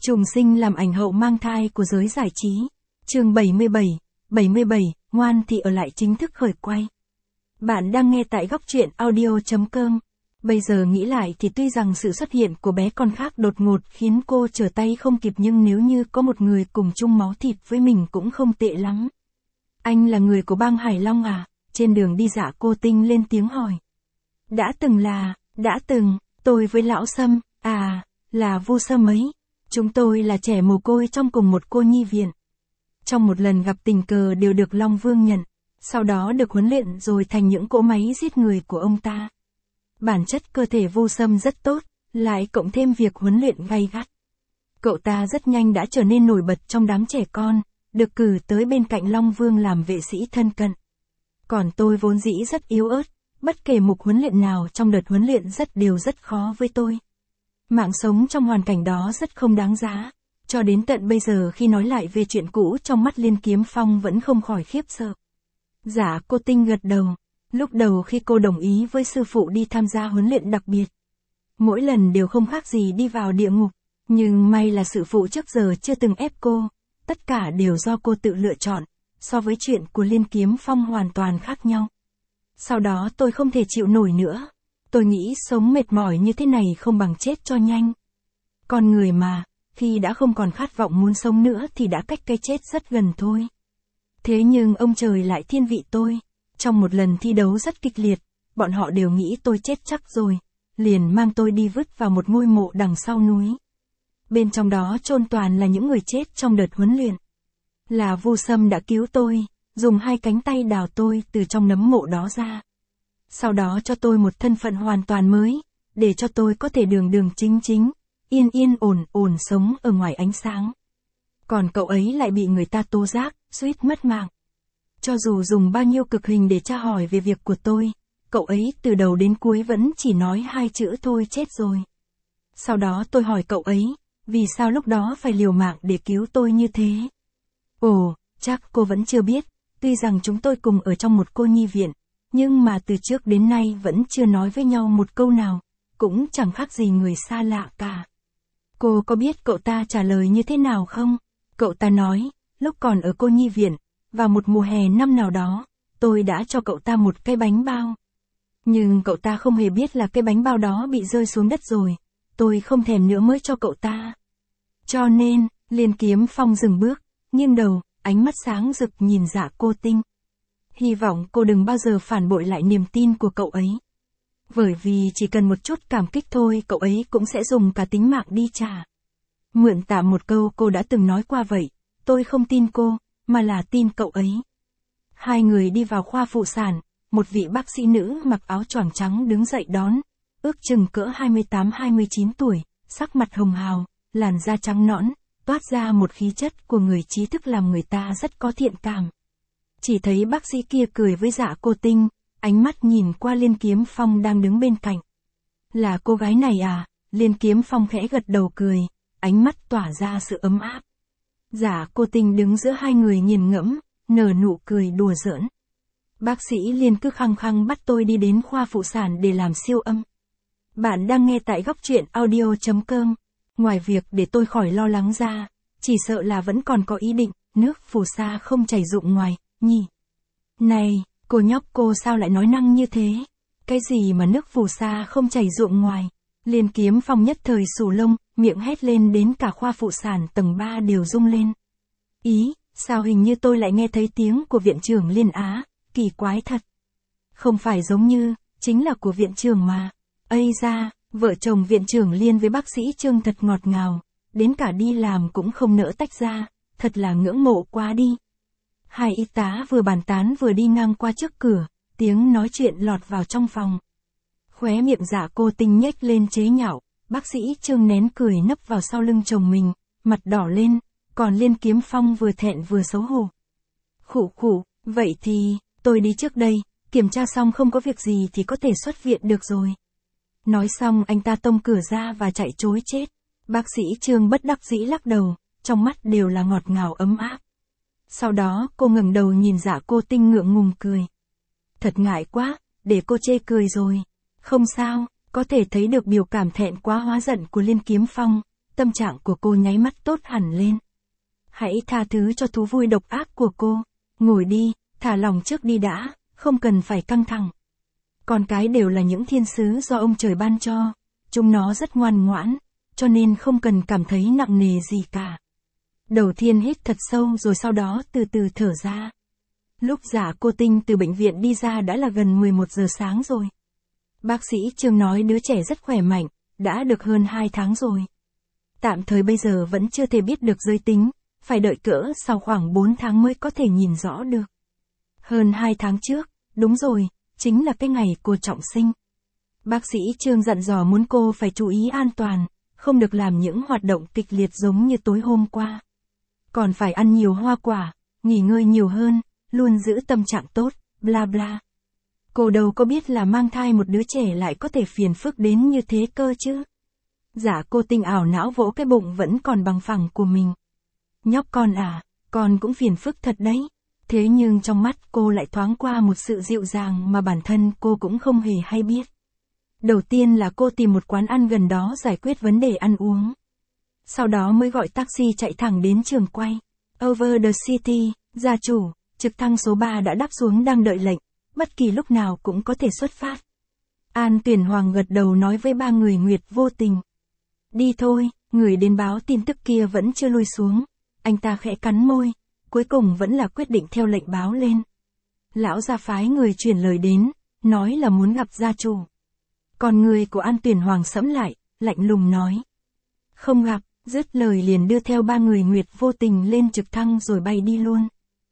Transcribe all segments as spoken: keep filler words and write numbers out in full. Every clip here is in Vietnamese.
Trùng sinh làm ảnh hậu mang thai của giới giải trí. Chương bảy mươi bảy, bảy mươi bảy, ngoan thì ở lại chính thức khởi quay. Bạn đang nghe tại góc truyện audio chấm com. Bây giờ nghĩ lại thì tuy rằng sự xuất hiện của bé con khác đột ngột khiến cô trở tay không kịp, nhưng nếu như có một người cùng chung máu thịt với mình cũng không tệ lắm. Anh là người của bang Hải Long à? Trên đường đi Dạ Cô Tinh lên tiếng hỏi. Đã từng là, đã từng, tôi với lão Sâm, à, là Vu Sâm ấy. Chúng tôi là trẻ mồ côi trong cùng một cô nhi viện. Trong một lần gặp tình cờ đều được Long Vương nhận, sau đó được huấn luyện rồi thành những cỗ máy giết người của ông ta. Bản chất cơ thể Vu Sâm rất tốt, lại cộng thêm việc huấn luyện gay gắt. Cậu ta rất nhanh đã trở nên nổi bật trong đám trẻ con, được cử tới bên cạnh Long Vương làm vệ sĩ thân cận. Còn tôi vốn dĩ rất yếu ớt, bất kể mục huấn luyện nào trong đợt huấn luyện rất đều rất khó với tôi. Mạng sống trong hoàn cảnh đó rất không đáng giá, cho đến tận bây giờ khi nói lại về chuyện cũ trong mắt Liên Kiếm Phong vẫn không khỏi khiếp sợ. Dạ Cô Tinh gật đầu, lúc đầu khi cô đồng ý với sư phụ đi tham gia huấn luyện đặc biệt, mỗi lần đều không khác gì đi vào địa ngục, nhưng may là sư phụ trước giờ chưa từng ép cô, tất cả đều do cô tự lựa chọn, so với chuyện của Liên Kiếm Phong hoàn toàn khác nhau. Sau đó tôi không thể chịu nổi nữa. Tôi nghĩ sống mệt mỏi như thế này không bằng chết cho nhanh. Con người mà, khi đã không còn khát vọng muốn sống nữa thì đã cách cái chết rất gần thôi. Thế nhưng ông trời lại thiên vị tôi. Trong một lần thi đấu rất kịch liệt, bọn họ đều nghĩ tôi chết chắc rồi, liền mang tôi đi vứt vào một ngôi mộ đằng sau núi. Bên trong đó chôn toàn là những người chết trong đợt huấn luyện. Là Vu Sâm đã cứu tôi, dùng hai cánh tay đào tôi từ trong nấm mộ đó ra. Sau đó cho tôi một thân phận hoàn toàn mới, để cho tôi có thể đường đường chính chính, yên yên ổn ổn sống ở ngoài ánh sáng. Còn cậu ấy lại bị người ta tố giác, suýt mất mạng. Cho dù dùng bao nhiêu cực hình để tra hỏi về việc của tôi, cậu ấy từ đầu đến cuối vẫn chỉ nói hai chữ thôi, chết rồi. Sau đó tôi hỏi cậu ấy, vì sao lúc đó phải liều mạng để cứu tôi như thế? Ồ, chắc cô vẫn chưa biết, tuy rằng chúng tôi cùng ở trong một cô nhi viện, nhưng mà từ trước đến nay vẫn chưa nói với nhau một câu nào, cũng chẳng khác gì người xa lạ cả. Cô có biết cậu ta trả lời như thế nào không? Cậu ta nói, lúc còn ở cô nhi viện, vào một mùa hè năm nào đó, tôi đã cho cậu ta một cái bánh bao. Nhưng cậu ta không hề biết là cái bánh bao đó bị rơi xuống đất rồi, tôi không thèm nữa mới cho cậu ta. Cho nên, Liên Kiếm Phong dừng bước, nghiêng đầu, ánh mắt sáng rực nhìn Dạ Cô Tinh. Hy vọng cô đừng bao giờ phản bội lại niềm tin của cậu ấy. Bởi vì chỉ cần một chút cảm kích thôi cậu ấy cũng sẽ dùng cả tính mạng đi trả. Mượn tạm một câu cô đã từng nói qua vậy, tôi không tin cô, mà là tin cậu ấy. Hai người đi vào khoa phụ sản, một vị bác sĩ nữ mặc áo choàng trắng đứng dậy đón, ước chừng cỡ hai mươi tám hai mươi chín tuổi, sắc mặt hồng hào, làn da trắng nõn, toát ra một khí chất của người trí thức làm người ta rất có thiện cảm. Chỉ thấy bác sĩ kia cười với Dạ Cô Tinh, ánh mắt nhìn qua Liên Kiếm Phong đang đứng bên cạnh. Là cô gái này à? Liên Kiếm Phong khẽ gật đầu cười, ánh mắt tỏa ra sự ấm áp. Dạ Cô Tinh đứng giữa hai người nghiền ngẫm, nở nụ cười đùa giỡn. Bác sĩ Liên cứ khăng khăng bắt tôi đi đến khoa phụ sản để làm siêu âm. Bạn đang nghe tại góc truyện audio chấm com. Ngoài việc để tôi khỏi lo lắng ra, chỉ sợ là vẫn còn có ý định, nước phù sa không chảy rụng ngoài, nhỉ? Này, cô nhóc cô sao lại nói năng như thế? Cái gì mà nước phù sa không chảy ruộng ngoài? Liên Kiếm Phong nhất thời xù lông, miệng hét lên đến cả khoa phụ sản tầng ba đều rung lên. Ý, sao hình như tôi lại nghe thấy tiếng của viện trưởng Liên Á, kỳ quái thật. Không phải giống như, chính là của viện trưởng mà. Ây da, vợ chồng viện trưởng Liên với bác sĩ Trương thật ngọt ngào, đến cả đi làm cũng không nỡ tách ra, thật là ngưỡng mộ quá đi. Hai y tá vừa bàn tán vừa đi ngang qua trước cửa, tiếng nói chuyện lọt vào trong phòng. Khóe miệng Dạ Cô Tinh nhếch lên chế nhạo, bác sĩ Trương nén cười nấp vào sau lưng chồng mình, mặt đỏ lên, còn Liên Kiếm Phong vừa thẹn vừa xấu hổ. Khụ khụ, vậy thì, tôi đi trước đây, kiểm tra xong không có việc gì thì có thể xuất viện được rồi. Nói xong anh ta tông cửa ra và chạy trối chết. Bác sĩ Trương bất đắc dĩ lắc đầu, trong mắt đều là ngọt ngào ấm áp. Sau đó cô ngẩng đầu nhìn Dạ Cô Tinh ngượng ngùng cười. Thật ngại quá, để cô chê cười rồi. Không sao, có thể thấy được biểu cảm thẹn quá hóa giận của Liên Kiếm Phong. tâm trạng của cô nháy mắt tốt hẳn lên. Hãy tha thứ cho thú vui độc ác của cô. Ngồi đi, thả lòng trước đi đã, không cần phải căng thẳng. Con cái đều là những thiên sứ do ông trời ban cho, chúng nó rất ngoan ngoãn, cho nên không cần cảm thấy nặng nề gì cả. Đầu tiên hít thật sâu rồi sau đó từ từ thở ra. Lúc Dạ Cô Tinh từ bệnh viện đi ra đã là gần mười một giờ sáng rồi. Bác sĩ Trương nói đứa trẻ rất khỏe mạnh, đã được hơn hai tháng rồi. Tạm thời bây giờ vẫn chưa thể biết được giới tính, phải đợi cỡ sau khoảng bốn tháng mới có thể nhìn rõ được. Hơn hai tháng trước, đúng rồi, chính là cái ngày cô trọng sinh. Bác sĩ Trương dặn dò muốn cô phải chú ý an toàn, không được làm những hoạt động kịch liệt giống như tối hôm qua. Còn phải ăn nhiều hoa quả, nghỉ ngơi nhiều hơn, luôn giữ tâm trạng tốt, bla bla. Cô đâu có biết là mang thai một đứa trẻ lại có thể phiền phức đến như thế cơ chứ. Dạ Cô Tinh ảo não vỗ cái bụng vẫn còn bằng phẳng của mình. Nhóc con à, con cũng phiền phức thật đấy. Thế nhưng trong mắt cô lại thoáng qua một sự dịu dàng mà bản thân cô cũng không hề hay biết. Đầu tiên là cô tìm một quán ăn gần đó giải quyết vấn đề ăn uống. Sau đó mới gọi taxi chạy thẳng đến trường quay. Over the City, gia chủ, trực thăng số ba đã đáp xuống đang đợi lệnh, bất kỳ lúc nào cũng có thể xuất phát. An Tuyển Hoàng gật đầu nói với ba người Nguyệt Vô Tình. Đi thôi, người đến báo tin tức kia vẫn chưa lui xuống. Anh ta khẽ cắn môi, cuối cùng vẫn là quyết định theo lệnh báo lên. Lão gia phái người truyền lời đến, nói là muốn gặp gia chủ. Còn người của An Tuyển Hoàng sẫm lại, lạnh lùng nói. Không gặp, dứt lời liền đưa theo ba người Nguyệt Vô Tình lên trực thăng rồi bay đi luôn.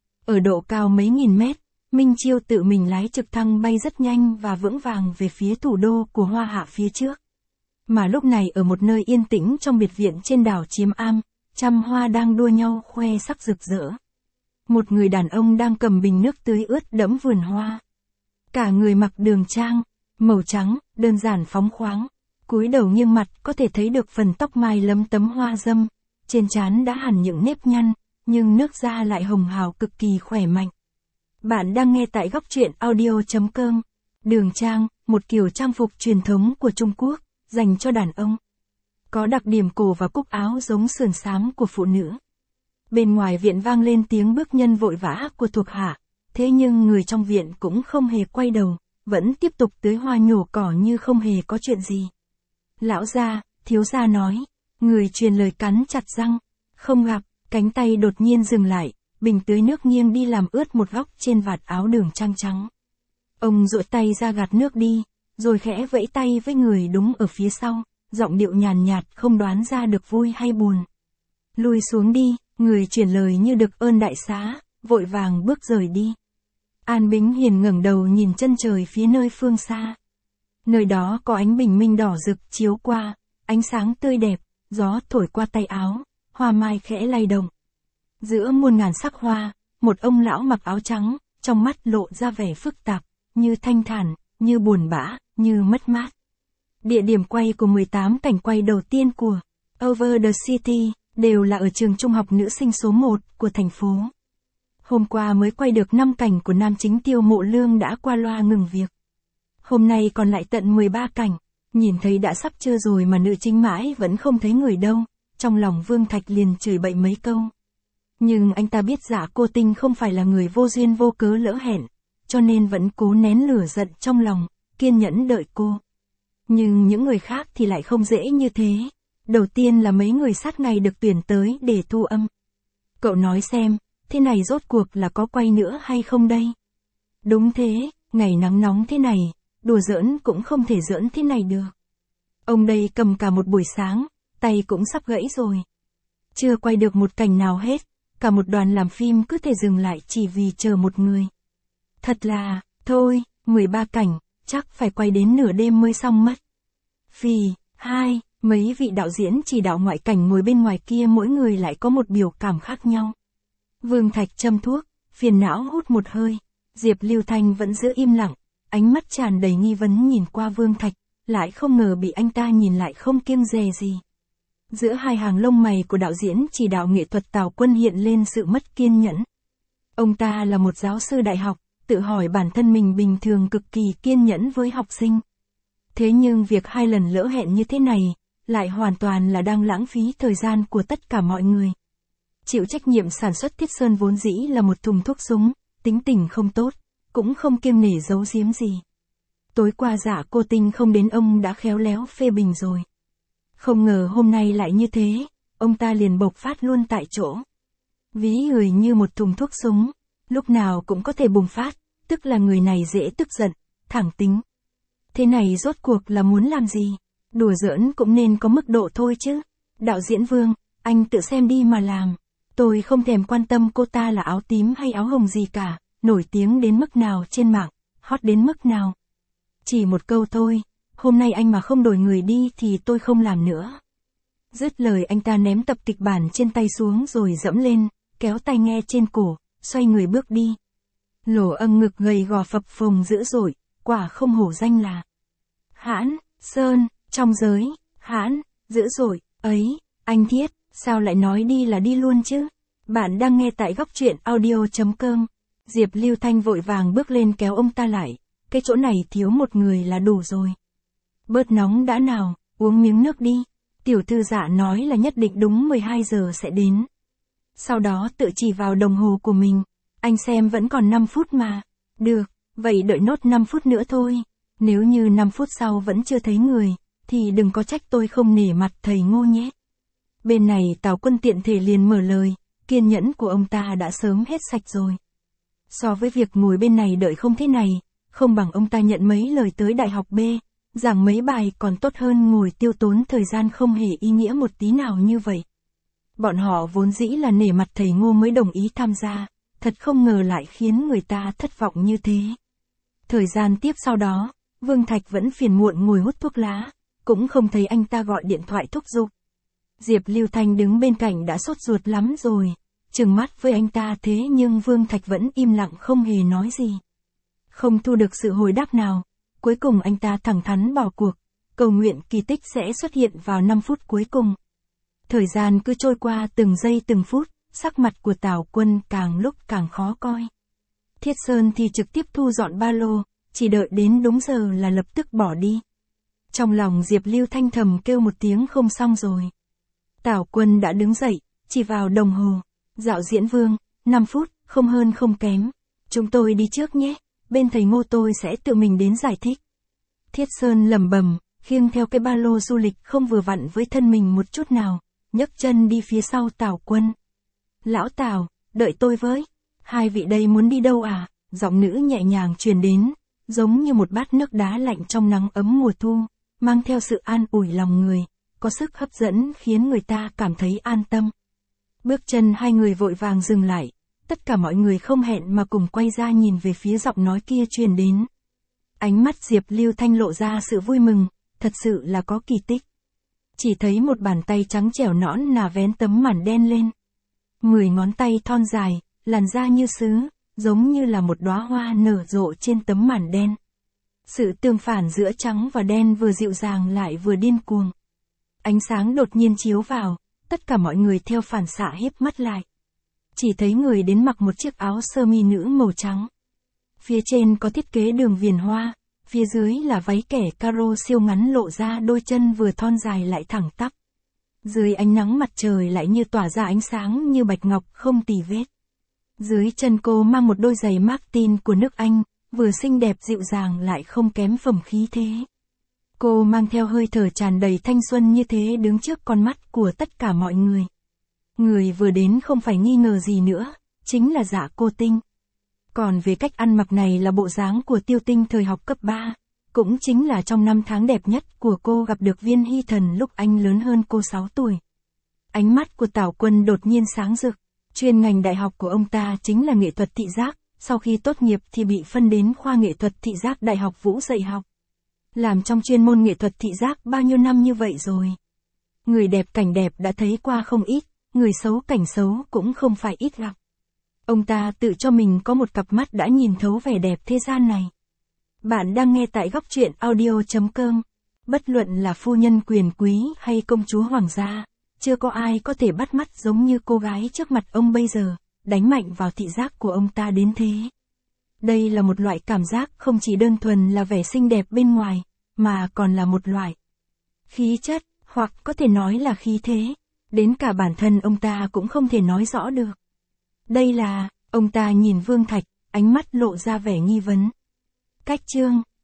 Ở độ cao mấy nghìn mét, Minh Chiêu tự mình lái trực thăng bay rất nhanh và vững vàng về phía thủ đô của Hoa Hạ phía trước. Mà lúc này ở một nơi yên tĩnh trong biệt viện trên đảo Chiếm Am, trăm hoa đang đua nhau khoe sắc rực rỡ. Một người đàn ông đang cầm bình nước tưới ướt đẫm vườn hoa. Cả người mặc đường trang, màu trắng, đơn giản phóng khoáng. Cúi đầu nghiêng mặt có thể thấy được phần tóc mai lấm tấm hoa dâm. Trên trán đã hẳn những nếp nhăn, nhưng nước da lại hồng hào cực kỳ khỏe mạnh. Bạn đang nghe tại góc truyện audio chấm com. Đường trang, một kiểu trang phục truyền thống của Trung Quốc, dành cho đàn ông. Có đặc điểm cổ và cúc áo giống sườn xám của phụ nữ. Bên ngoài viện vang lên tiếng bước nhân vội vã của thuộc hạ, thế nhưng người trong viện cũng không hề quay đầu, vẫn tiếp tục tưới hoa nhổ cỏ như không hề có chuyện gì. Lão gia, thiếu gia nói, người truyền lời cắn chặt răng, không gặp, cánh tay đột nhiên dừng lại, bình tưới nước nghiêng đi làm ướt một góc trên vạt áo đường trang trắng. Ông duỗi tay ra gạt nước đi, rồi khẽ vẫy tay với người đúng ở phía sau, giọng điệu nhàn nhạt không đoán ra được vui hay buồn. Lui xuống đi, người truyền lời như được ơn đại xá, vội vàng bước rời đi. An Bính Hiền ngẩng đầu nhìn chân trời phía nơi phương xa. Nơi đó có ánh bình minh đỏ rực chiếu qua, ánh sáng tươi đẹp, gió thổi qua tay áo, hoa mai khẽ lay động. Giữa muôn ngàn sắc hoa, một ông lão mặc áo trắng, trong mắt lộ ra vẻ phức tạp, như thanh thản, như buồn bã, như mất mát. Địa điểm quay của mười tám cảnh quay đầu tiên của Over the City đều là ở trường trung học nữ sinh số một của thành phố. Hôm qua mới quay được năm cảnh của nam chính Tiêu Mộ Lương đã qua loa ngừng việc. Hôm nay còn lại tận mười ba cảnh, nhìn thấy đã sắp trưa rồi mà nữ chính mãi vẫn không thấy người đâu, trong lòng Vương Thạch liền chửi bậy mấy câu. Nhưng anh ta biết Dạ Cô Tinh không phải là người vô duyên vô cớ lỡ hẹn, cho nên vẫn cố nén lửa giận trong lòng, kiên nhẫn đợi cô. Nhưng những người khác thì lại không dễ như thế. Đầu tiên là mấy người sát ngày được tuyển tới để thu âm. Cậu nói xem, thế này rốt cuộc là có quay nữa hay không đây? Đúng thế, ngày nắng nóng thế này, đùa giỡn cũng không thể giỡn thế này được. Ông đây cầm cả một buổi sáng, tay cũng sắp gãy rồi. Chưa quay được một cảnh nào hết, cả một đoàn làm phim cứ thể dừng lại chỉ vì chờ một người. Thật là, thôi, mười ba cảnh, chắc phải quay đến nửa đêm mới xong mất. Phì, hai, mấy vị đạo diễn chỉ đạo ngoại cảnh ngồi bên ngoài kia mỗi người lại có một biểu cảm khác nhau. Vương Thạch châm thuốc, phiền não hút một hơi. Diệp Lưu Thanh vẫn giữ im lặng, ánh mắt tràn đầy nghi vấn nhìn qua Vương Thạch, lại không ngờ bị anh ta nhìn lại không kiêng dè gì. Giữa hai hàng lông mày của đạo diễn chỉ đạo nghệ thuật Tào Quân hiện lên sự mất kiên nhẫn. Ông ta là một giáo sư đại học, tự hỏi bản thân mình bình thường cực kỳ kiên nhẫn với học sinh. Thế nhưng việc hai lần lỡ hẹn như thế này, lại hoàn toàn là đang lãng phí thời gian của tất cả mọi người. Chịu trách nhiệm sản xuất Thiết Sơn vốn dĩ là một thùng thuốc súng, tính tình không tốt, cũng không kiêng nể giấu giếm gì. Tối qua Dạ Cô Tinh không đến ông đã khéo léo phê bình rồi. Không ngờ hôm nay lại như thế, ông ta liền bộc phát luôn tại chỗ. Ví người như một thùng thuốc súng, lúc nào cũng có thể bùng phát, tức là người này dễ tức giận, thẳng tính. Thế này rốt cuộc là muốn làm gì? Đùa giỡn cũng nên có mức độ thôi chứ. Đạo diễn Vương, anh tự xem đi mà làm. Tôi không thèm quan tâm cô ta là áo tím hay áo hồng gì cả, nổi tiếng đến mức nào trên mạng, hot đến mức nào. Chỉ một câu thôi, hôm nay anh mà không đổi người đi thì tôi không làm nữa. Dứt lời anh ta ném tập kịch bản trên tay xuống rồi dẫm lên, kéo tai nghe trên cổ, xoay người bước đi. Lỗ âng ngực gầy gò phập phồng dữ dội, quả không hổ danh là Hãn, Sơn, trong giới, hãn, dữ dội, ấy, anh Thiết, sao lại nói đi là đi luôn chứ? Bạn đang nghe tại góc truyện audio chấm com. Diệp Lưu Thanh vội vàng bước lên kéo ông ta lại, cái chỗ này thiếu một người là đủ rồi. Bớt nóng đã nào, uống miếng nước đi. Tiểu thư Dạ nói là nhất định đúng mười hai giờ sẽ đến. Sau đó tự chỉ vào đồng hồ của mình, anh xem vẫn còn năm phút mà. Được, vậy đợi nốt năm phút nữa thôi. Nếu như năm phút sau vẫn chưa thấy người, thì đừng có trách tôi không nể mặt thầy Ngô nhé. Bên này Tào Quân tiện thể liền mở lời, kiên nhẫn của ông ta đã sớm hết sạch rồi. So với việc ngồi bên này đợi không thế này, không bằng ông ta nhận mấy lời tới Đại học B, giảng mấy bài còn tốt hơn ngồi tiêu tốn thời gian không hề ý nghĩa một tí nào như vậy. Bọn họ vốn dĩ là nể mặt thầy Ngô mới đồng ý tham gia, thật không ngờ lại khiến người ta thất vọng như thế. Thời gian tiếp sau đó, Vương Thạch vẫn phiền muộn ngồi hút thuốc lá, cũng không thấy anh ta gọi điện thoại thúc giục. Diệp Lưu Thanh đứng bên cạnh đã sốt ruột lắm rồi, trừng mắt với anh ta thế nhưng Vương Thạch vẫn im lặng không hề nói gì. Không thu được sự hồi đáp nào, cuối cùng anh ta thẳng thắn bỏ cuộc, cầu nguyện kỳ tích sẽ xuất hiện vào năm phút cuối cùng. Thời gian cứ trôi qua từng giây từng phút, sắc mặt của Tào Quân càng lúc càng khó coi. Thiết Sơn thì trực tiếp thu dọn ba lô, chỉ đợi đến đúng giờ là lập tức bỏ đi. Trong lòng Diệp Lưu Thanh thầm kêu một tiếng không xong rồi. Tào Quân đã đứng dậy, chỉ vào đồng hồ. Dạo diễn Vương, năm phút, không hơn không kém. Chúng tôi đi trước nhé, bên thầy Ngô tôi sẽ tự mình đến giải thích. Thiết Sơn lẩm bẩm, khiêng theo cái ba lô du lịch không vừa vặn với thân mình một chút nào, nhấc chân đi phía sau Tào Quân. Lão Tào, đợi tôi với. Hai vị đây muốn đi đâu à? Giọng nữ nhẹ nhàng truyền đến, giống như một bát nước đá lạnh trong nắng ấm mùa thu, mang theo sự an ủi lòng người, có sức hấp dẫn khiến người ta cảm thấy an tâm. Bước chân hai người vội vàng dừng lại, tất cả mọi người không hẹn mà cùng quay ra nhìn về phía giọng nói kia truyền đến. Ánh mắt Diệp Lưu Thanh lộ ra sự vui mừng, thật sự là có kỳ tích. Chỉ thấy một bàn tay trắng trẻo nõn nà vén tấm màn đen lên. Mười ngón tay thon dài, làn da như sứ, giống như là một đóa hoa nở rộ trên tấm màn đen. Sự tương phản giữa trắng và đen vừa dịu dàng lại vừa điên cuồng. Ánh sáng đột nhiên chiếu vào, tất cả mọi người theo phản xạ híp mắt lại. Chỉ thấy người đến mặc một chiếc áo sơ mi nữ màu trắng. Phía trên có thiết kế đường viền hoa, phía dưới là váy kẻ caro siêu ngắn lộ ra đôi chân vừa thon dài lại thẳng tắp. Dưới ánh nắng mặt trời lại như tỏa ra ánh sáng như bạch ngọc không tì vết. Dưới chân cô mang một đôi giày Martin của nước Anh, vừa xinh đẹp dịu dàng lại không kém phẩm khí thế. Cô mang theo hơi thở tràn đầy thanh xuân như thế đứng trước con mắt của tất cả mọi người. Người vừa đến không phải nghi ngờ gì nữa, chính là Dạ Cô Tinh. Còn về cách ăn mặc này là bộ dáng của Tiêu Tinh thời học cấp ba, cũng chính là trong năm tháng đẹp nhất của cô gặp được Viên Hy Thần lúc anh lớn hơn cô sáu tuổi. Ánh mắt của Tào Quân đột nhiên sáng rực, chuyên ngành đại học của ông ta chính là nghệ thuật thị giác, sau khi tốt nghiệp thì bị phân đến khoa nghệ thuật thị giác Đại học Vũ dạy học. Làm trong chuyên môn nghệ thuật thị giác bao nhiêu năm như vậy rồi. Người đẹp cảnh đẹp đã thấy qua không ít, người xấu cảnh xấu cũng không phải ít gặp. Ông ta tự cho mình có một cặp mắt đã nhìn thấu vẻ đẹp thế gian này. Bạn đang nghe tại góc truyện audio chấm com. Bất luận là phu nhân quyền quý hay công chúa hoàng gia, chưa có ai có thể bắt mắt giống như cô gái trước mặt ông bây giờ, đánh mạnh vào thị giác của ông ta đến thế. Đây là một loại cảm giác không chỉ đơn thuần là vẻ xinh đẹp bên ngoài, mà còn là một loại khí chất, Hoặc có thể nói là khí thế. Đến cả bản thân ông ta cũng không thể nói rõ được. Đây là, ông ta nhìn Vương Thạch, ánh mắt lộ ra vẻ nghi vấn. Cách chương,